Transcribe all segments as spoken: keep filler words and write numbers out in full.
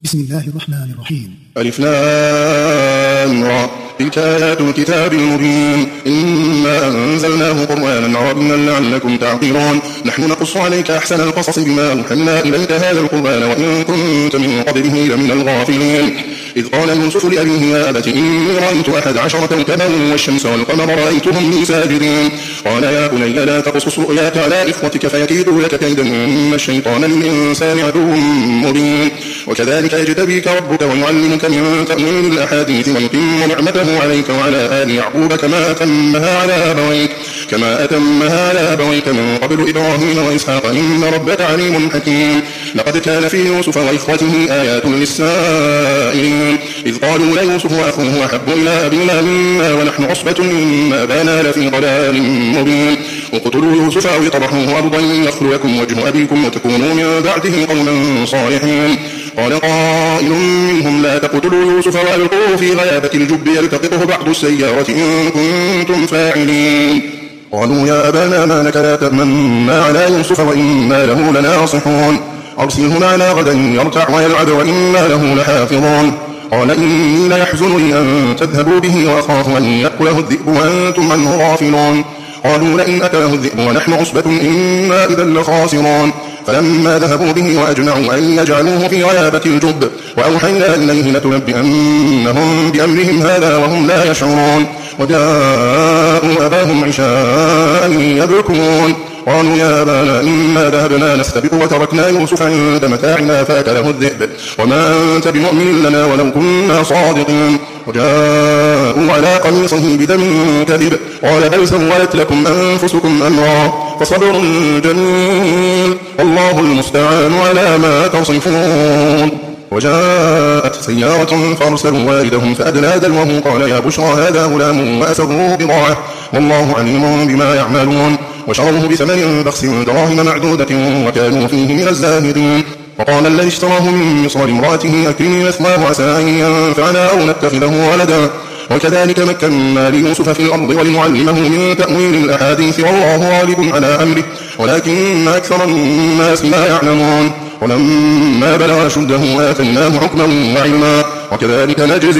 بسم الله الرحمن الرحيم. ألف لام را تلك آيات الكتاب المبين إنا أنزلناه قرآنا عربيا لعلكم تعقلون نحن نقص عليك أحسن القصص بما أوحينا إليك هذا القرآن وإن كنت من قبله لمن الغافلين إذ قال يوسف لأبيه يا أبت إني رأيت أحد عشر كوكبا والشمس والقمر رأيتهم لي ساجدين قال يا بني لا تقصص رؤياك على إخوتك فيكيدوا لك كيدا إن الشيطان للإنسان عدو مبين وكذلك يجتبيك ربك ويعلمك من تأويل الأحاديث ويتم نعمته عليك وعلى آل يعقوب كما أتمها على أبويك كما أتمها على أبويك من قبل إبراهيم وإسحاق إن ربك عليم حكيم لقد كان في يوسف وإخوته آيات للسائلين إذ قالوا ليوسف وأخوه أحب إلى أبينا منا ونحن عصبة إن أبانا لفي ضلال مبين اقتلوا يوسف أو اطرحوه أرضا يخل لكم وجه أبيكم وتكونوا من بعده قوما صالحين قال قائل منهم لا تقتلوا يوسف وألقوه في غيابة الجب يلتقطه بعض السيارة إن كنتم فاعلين قالوا يا أبانا ما لك لا تأمنا على يوسف وإنا له لناصحون أرسله معنا غدا يرتع ويلعب وإنا له لحافظون قال إني ليحزنني أن تذهبوا به وأخاف أن يأكله الذئب وأنتم عنه غافلون قالوا لئن أكله الذئب ونحن عصبة إنا إذا لخاسرون فلما ذهبوا به وأجمعوا أن يجعلوه في غيابة الجب وأوحينا إليه لتنبئنهم بأمرهم هذا وهم لا يشعرون وجاءوا أباهم عشاء يبكون قالوا يا أبانا إنا ذهبنا نستبق وتركنا يوسف عند متاعنا فأكله الذئب وما أنت بمؤمن لنا ولو كنا صادقين وجاءوا على قميصه بدم كذب قال بل سولت لكم أنفسكم أمرا فصبر جميل والله المستعان على ما تصفون وجاءت سيارة فارسلوا والدهم فأدلى دلوه قال يا بشرى هذا غلام وأسروا بضاعة والله عليم بما يعملون وشروه بثمن بخس دراهم معدودة وكانوا فيه من الزاهدين وقال الذي اشتراه من مصر امرأته أكرمي مثواه عسى أن ينفعنا أو نتخذه ولدا وكذلك مكنا ليوسف في الأرض ولنعلمه من تأويل الأحاديث والله غالب على أمره ولكن أكثر الناس لا يعلمون ولما بلغ أشده آتيناه حكما وعلما وكذلك نجزي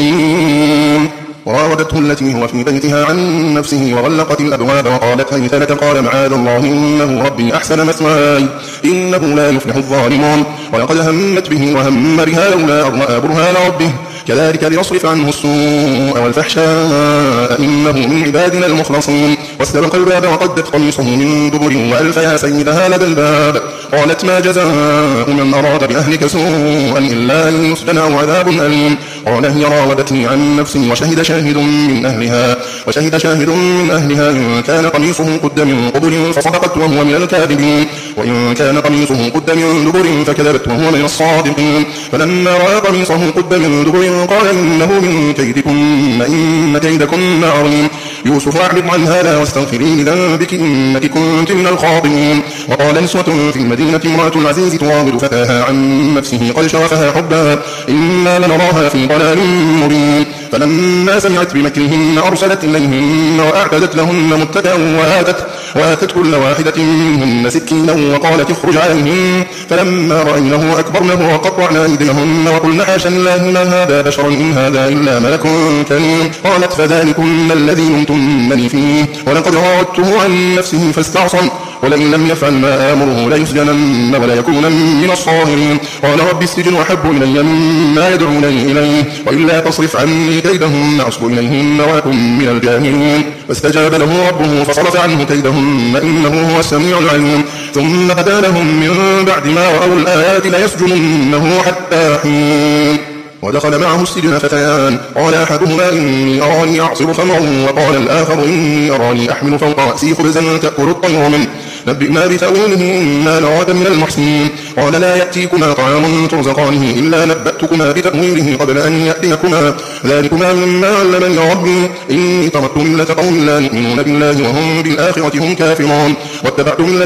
المحسنين وراودته التي هو في بيتها عن نفسه وغلقت الأبواب وقالت هيت لك قال معاذ الله إنه ربي أحسن مثواي إنه لا يفلح الظالمون ولقد همت به وهم بها لولا أن رأى برهان ربه كذلك ليصرف عنه السوء والفحشاء إنه من عبادنا المخلصين واستبق الباب وقدت قميصه من دبر وألف يا سيدها لدى الباب قالت ما جزاء من أراد بأهلك سوءا إلا أن يسجن أو عذاب أليم قال هي راودتني عن نفسي وشهد شاهد من أهلها وشهد شاهد من أهلها إن كان قميصه قد من قبل فصدقت وهو من الكاذبين وإن كان قميصه قد من دبر فكذبت وهو من الصادقين فلما رأى قميصه قد من دبر قال إنه من كيدكن إن كيدكن عظيم يوسف أعرض عن هذا واستغفري لذنبك إنك كنت من الخاطئين وقال نسوة في المدينة امرأة العزيز تراود فتاها عن نفسه قد شغفها حبا إنا لنراها في ضلال مبين فلما سمعت بمكرهن أرسلت إليهن وأعتدت لهن متكئا وآتت, وآتت كل واحدة منهن سكينا وقالت اخرج عليهن فلما رأينه أكبرنه وقطعنا أيديهن وقلن حاشا لله ما هذا بشرا إن هذا إلا ملك كريم قالت فذلكن الذي لمتنني فيه ولقد راودته عن نفسه فاستعصم ولئن لم يفعل ما آمره ليسجنن ولا يكونن من الصاغرين قال رب السجن أحب إلي مما يدعونني إليه وإلا تصرف عني كيدهن أصب إليهن وأكن من الجاهلين فاستجاب له ربه فصرف عنه كيدهن إنه هو السميع العليم ثم هدى لهم من بعد ما رأوا الآيات ليسجننه حتى حين ودخل معه السجن فتيان قال أحدهما إني أراني أعصر خمرا وقال الآخر إني أراني أحمل فوق رأسي خبزا تأكل الطير منه نبئنا بتأويله إنا نراك من المحسنين قال لا يأتيكما طعام ترزقانه إلا نبأتكما بتأويله قبل أن يأتيكما ذلكما مما علمني ربي إني تركت ملة قوم لا يؤمنون بالله وهم بالآخرة هم كافرون واتبعت ملة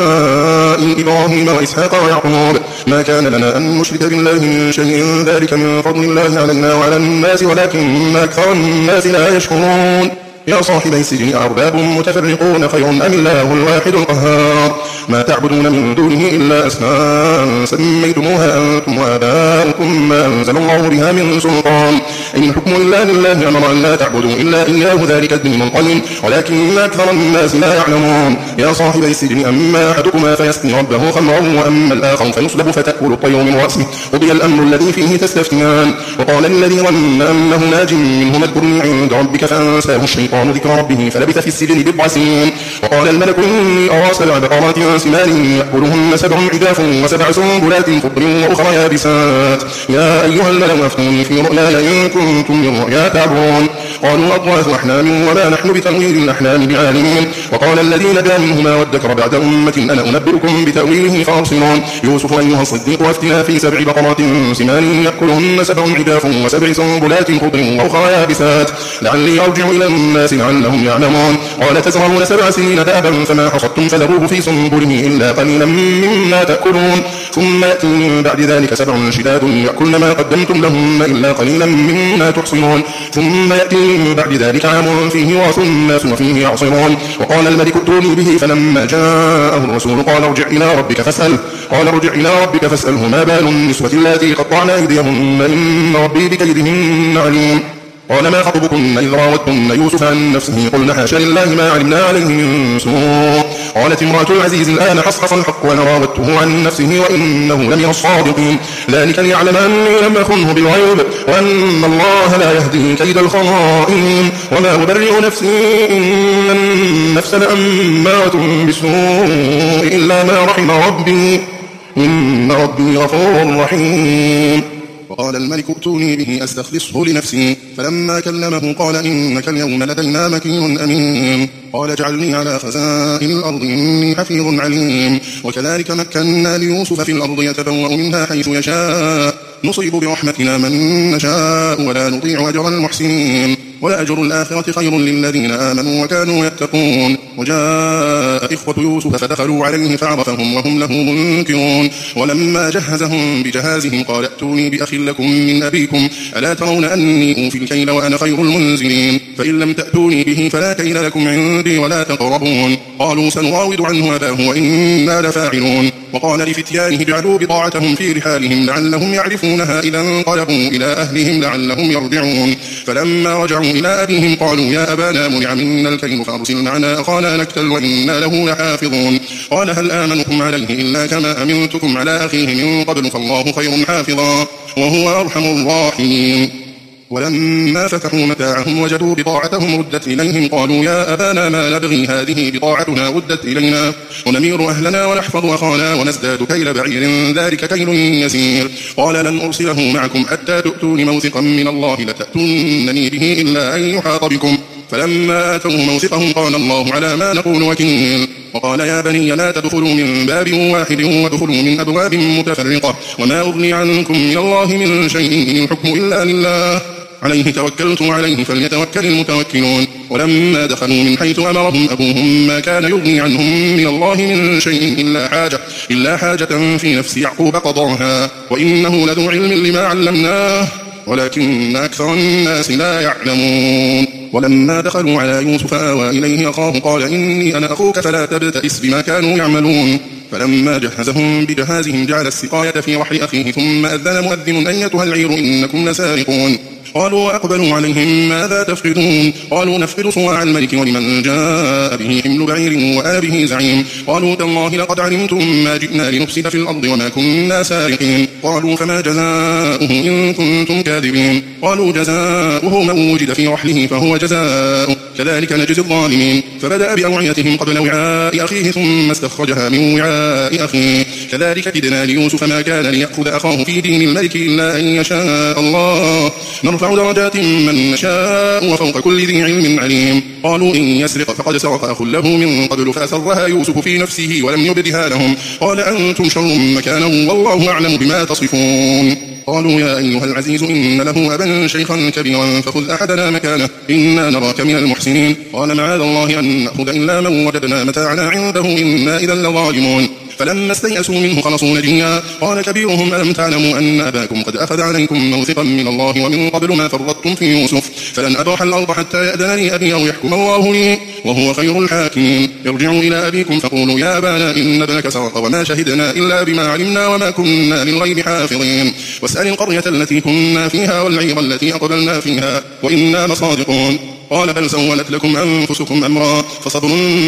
آبائي إبراهيم وإسحاق ويعقوب ما كان لنا أن نشرك بالله من شيء ذلك من فضل الله علينا وعلى الناس ولكن أكثر الناس لا يشكرون يا صاحبي السجن أرباب متفرقون خير أم الله الواحد القهار ما تعبدون من دونه إلا أسماء سميتموها أنتم وآباؤكم ما أنزل الله بها من سلطان إن الحكم إلا لله أمر أن لا تعبدوا إلا إياه ذلك الدين القيم ولكن أكثر الناس لا يعلمون يا صاحبي السجن أما أحدكما فيسقي ربه خمرا وأما الآخر فيصلب فتأكل الطير من رأسه قضي الأمر الذي فيه تستفتيان وقال الذي ظن أنه ناج منهما اذكرني عند ربك فأنساه الشيطان ذكر ربه فلبث في السجن بضع سنين وقال الملك إني أرى سبع بقرات سمان يأكلهن سبع عجاف وسبع سنبلات خضر وأخرى يابسات يا أيها الملأ أفتوني في رؤياي إن كنتم للرؤيا تعبرون قالوا أضغاث أحلام وما نحن بتأويل الأحلام بعالمين وقال الذي نجا منهما وادكر بعد أمة أنا أنبئكم بتأويله فأرسلون يوسف أيها الصديق وافتنا في سبع بقرات سمان يأكلهن سبع عجاف وسبع سنبلات خضر وأخرى يابسات لعلي أرجع إلى الناس لعلهم يعلمون قال تزرعون سبع سنين دابا فما حصدتم فذروه في سنبله إلا قليلا مما تأكلون ثم يأتي من بعد ذلك سبع شداد يأكلن ما قدمتم لهن إلا قليلا مما تحصنون ثم يأتي من بعد ذلك عام فيه يغاث الناس وفيه يعصرون وقال الملك ائتوني به فلما جاءه الرسول قال ارجع إلى ربك فاسأل قال ارجع إلى ربك فاسأله ما بال النسوة اللاتي قطعن أيديهن إن ربي بكيدهن عليم قال ما خطبكن إذ راوتن يوسف عن نفسه قلنا حاشا لله ما علمنا عليه من سوء قالت امرأة العزيز الآن حصحص الحق وأنا راودته عن نفسه وإنه لمن الصادقين ذلك ليعلم أني لم أخنه بالغيب وأن الله لا يهدي كيد الخائنين وما أبرئ نفسي إن النفس لأمارة بالسوء إلا ما رحم ربي إن ربي غفور رحيم وقال الملك ائتوني به أستخلصه لنفسي فلما كلمه قال إنك اليوم لدينا مكين أمين قال اجعلني على خزائن الأرض إني حفيظ عليم وكذلك مكنا ليوسف في الأرض يتبوأ منها حيث يشاء نصيب برحمتنا من نشاء ولا نضيع أجر المحسنين ولأجر الآخرة خير للذين آمنوا وكانوا يتقون وجاء إخوة يوسف فدخلوا عليه فعرفهم وهم له منكرون ولما جهزهم بجهازهم قال ائتوني بأخ لكم من أبيكم ألا ترون أني أوفي الكيل وأنا خير المنزلين فإن لم تأتوني به فلا كيل لكم عندي ولا تقربون قالوا سنراود عنه أباه وإنا لفاعلون وقال لفتيانه اجعلوا بضاعتهم في رحالهم لعلهم يعرفونها إذا انقلبوا إلى أهلهم لعلهم يرجعون فلما رجعوا إلى أبيهم قالوا يا أبانا منع منا الكيل فأرسل معنا أخانا نكتل وإنا له لحافظون قال هل آمنكم عليه إلا كما أمنتكم على أخيه من قبل فالله خير حافظا وهو أرحم الراحمين ولما فتحوا متاعهم وجدوا بضاعتهم ردت إليهم قالوا يا أبانا ما نبغي هذه بضاعتنا ردت إلينا ونمير أهلنا ونحفظ أخانا ونزداد كيل بعير ذلك كيل يسير قال لن أرسله معكم حتى تؤتون موثقا من الله لتأتونني به إلا أن يحاط بكم فلما آتوا موثقهم قال الله على ما نقول وكيل وقال يا بني لا تدخلوا من باب واحد وادخلوا من أبواب متفرقة وما أغني عنكم من الله من شيء إن الحكم إلا لله عليه توكلت وعليه فليتوكل المتوكلون ولما دخلوا من حيث أمرهم أبوهم ما كان يغني عنهم من الله من شيء إلا حاجة, إلا حاجة في نفس يعقوب قضاها وإنه لذو علم لما علمناه ولكن أكثر الناس لا يعلمون ولما دخلوا على يوسف آوى إليه أخاه قال إني أنا أخوك فلا تبتئس بما كانوا يعملون فلما جهزهم بجهازهم جعل السقاية في رحل أخيه ثم أذن مؤذن أيتها العير إنكم لسارقون قالوا وأقبلوا عليهم ماذا تفقدون قالوا نفقد صواع الملك ولمن جاء به حمل بعير وأنا به زعيم قالوا تالله لقد علمتم ما جئنا لنفسد في الأرض وما كنا سارقين قالوا فما جزاؤه إن كنتم كاذبين قالوا جزاؤه من وجد في رحله فهو جزاؤه كذلك نجزي الظالمين فبدأ بأوعيتهم قبل وعاء أخيه ثم استخرجها من وعاء أخيه كذلك كدنا ليوسف ما كان ليأخذ أخاه في دين الملك إلا أن يشاء الله نرفع درجات من نشاء وفوق كل ذي علم عليم قالوا إن يسرق فقد سرق أخ له من قبل فأسرها يوسف في نفسه ولم يبدها لهم قال أنتم شر مكانا والله أعلم بما تصفون قالوا يا أيها العزيز إن له أبا شيخا كبيرا فخذ أحدنا مكانه إنا نراك من المحسنين قال معاذ الله أن نأخذ إلا من وجدنا متاعنا عنده إنا إذا لظالمون فلما استيأسوا منه خلصوا نجيا قال كبيرهم ألم تعلموا أن أباكم قد أخذ عليكم موثقا من الله ومن قبل ما فرطتم في يوسف فلن أبرح الأرض حتى يأذن لي أبي أو يحكم الله لي وهو خير الحاكمين. ارجعوا إلى أبيكم فقولوا يا أبانا إن ابنك سرق وما شهدنا إلا بما علمنا وما كنا للغيب حافظين. واسأل القرية التي كنا فيها والعير التي أقبلنا فيها وإنا لصادقون. قال بل سولت لكم أنفسكم أمرا فصبر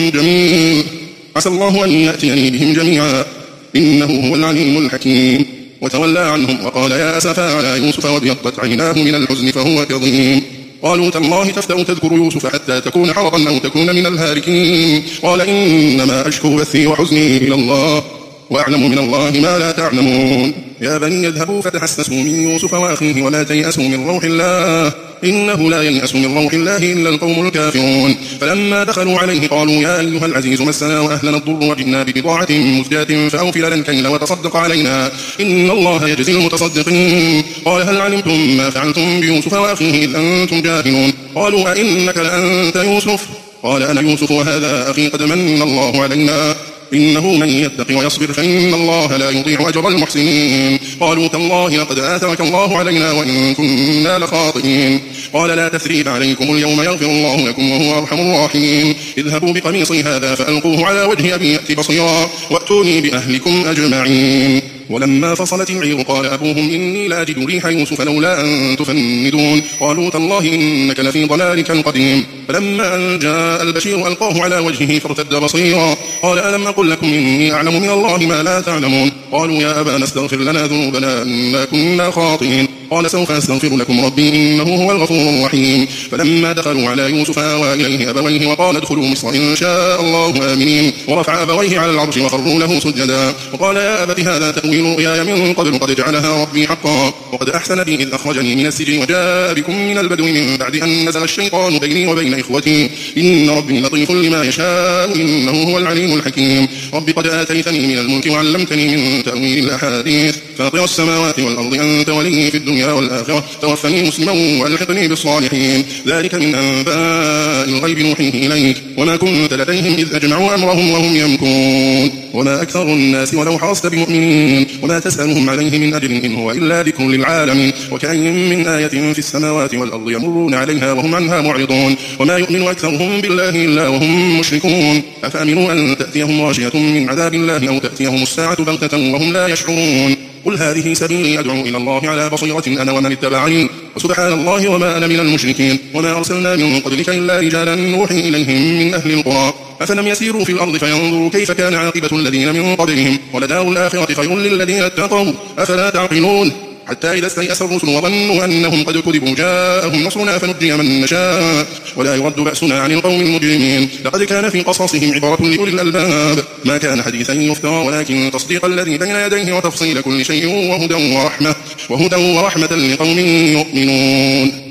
جميل عسى الله أن يأتيني بهم جميعا إنه هو العليم الحكيم. وتولى عنهم وقال يا أسفا على يوسف وابيضت عيناه من الحزن فهو كظيم. قالوا تالله تفتأ تذكر يوسف حتى تكون حرضا أو تكون من الهالكين. قال إنما أشكو بثي وحزني إلى الله وأعلم من الله ما لا تعلمون. يا بني اذهبوا فتحسسوا من يوسف وأخيه ولا تيأسوا من روح الله إنه لا ييأس من روح الله إلا القوم الكافرون. فلما دخلوا عليه قالوا يا أيها العزيز مسنا وأهلنا الضر وجئنا ببضاعة مزجاة فأوفي لنا الكيل وتصدق علينا إن الله يجزي المتصدقين. قال هل علمتم ما فعلتم بيوسف وأخيه إذ أنتم جاهلون. قالوا أئنك لأنت يوسف قال أنا يوسف وهذا أخي قد من الله علينا إنه من يتق ويصبر فإن الله لا يضيع أجر المحسنين. قالوا تالله لقد آثرك الله علينا وإن كنا لخاطئين. قال لا تثريب عليكم اليوم يغفر الله لكم وهو أرحم الراحمين. اذهبوا بقميصي هذا فألقوه على وجه أبي يأت بصيرا وأتوني بأهلكم أجمعين. ولما فصلت العير قال أبوهم إني لاجد ريح يوسف لولا أن تفندون. قالوا تالله إنك لفي ضلالك القديم. فلما أن جاء البشير ألقاه على وجهه فارتد بصيرا قال ألم أقل لكم إني أعلم من الله ما لا تعلمون. قالوا يا أبانا استغفر لنا ذنوبنا إنا كنا خاطئين. قال سوف أستغفر لكم ربي إنه هو الغفور الرحيم. فلما دخلوا على يوسف آوى إليه أبويه وقال ادخلوا مصر إن شاء الله آمنين. ورفع أبويه على العرش وخروا له سجدا وقال يا أبت هذا تأويل رؤياي من قبل قد جعلها ربي حقا وقد أحسن بي إذ أخرجني من السجن وجاء بكم من البدو من بعد أن نزل الشيطان بيني وبين إخوتي إن ربي لطيف لما يشاء إنه هو العليم الحكيم. رب قد آتيتني من الملك وعلمتني من تأويل الأحاديث فاطر السماوات والأرض أنت ولي في الدنيا والآخرة توفني مسلما والحقني بالصالحين. ذلك من أنباء الغيب نوحيه إليك وما كنت لديهم إذ أجمعوا أمرهم وهم يمكرون. وما أكثر الناس ولو حرصت بمؤمنين وما تسألهم عليه من أجر إن هو إلا ذكر للعالمين. وكأين من آية في السماوات والأرض يمرون عليها وهم عنها معرضون وما يؤمن أكثرهم بالله إلا وهم مشركون. أفأمنوا أن تأتيهم غاشية من عذاب الله أو تأتيهم الساعة بغتة وهم لا يشعرون. قل هذه سبيلي أدعو إلى الله على بصيرة أنا ومن اتبعني وسبحان الله وما أنا من المشركين. وما أرسلنا من قبلك إلا رجالا نوحي إليهم من أهل القرى أفلم يسيروا في الأرض فينظروا كيف كان عاقبة الذين من قبلهم ولدار الآخرة خير للذين اتقوا أفلا تعقلون. حتى إذا استيأس الرسل وظنوا أنهم قد كذبوا جاءهم نصرنا فنجي من نشاء ولا يرد بأسنا عن القوم المجرمين. لقد كان في قصصهم عبرة لأولي الألباب ما كان حديثا يفترى ولكن تصديق الذي بين يديه وتفصيل كل شيء وهدى ورحمة وهدى ورحمة لقوم يؤمنون.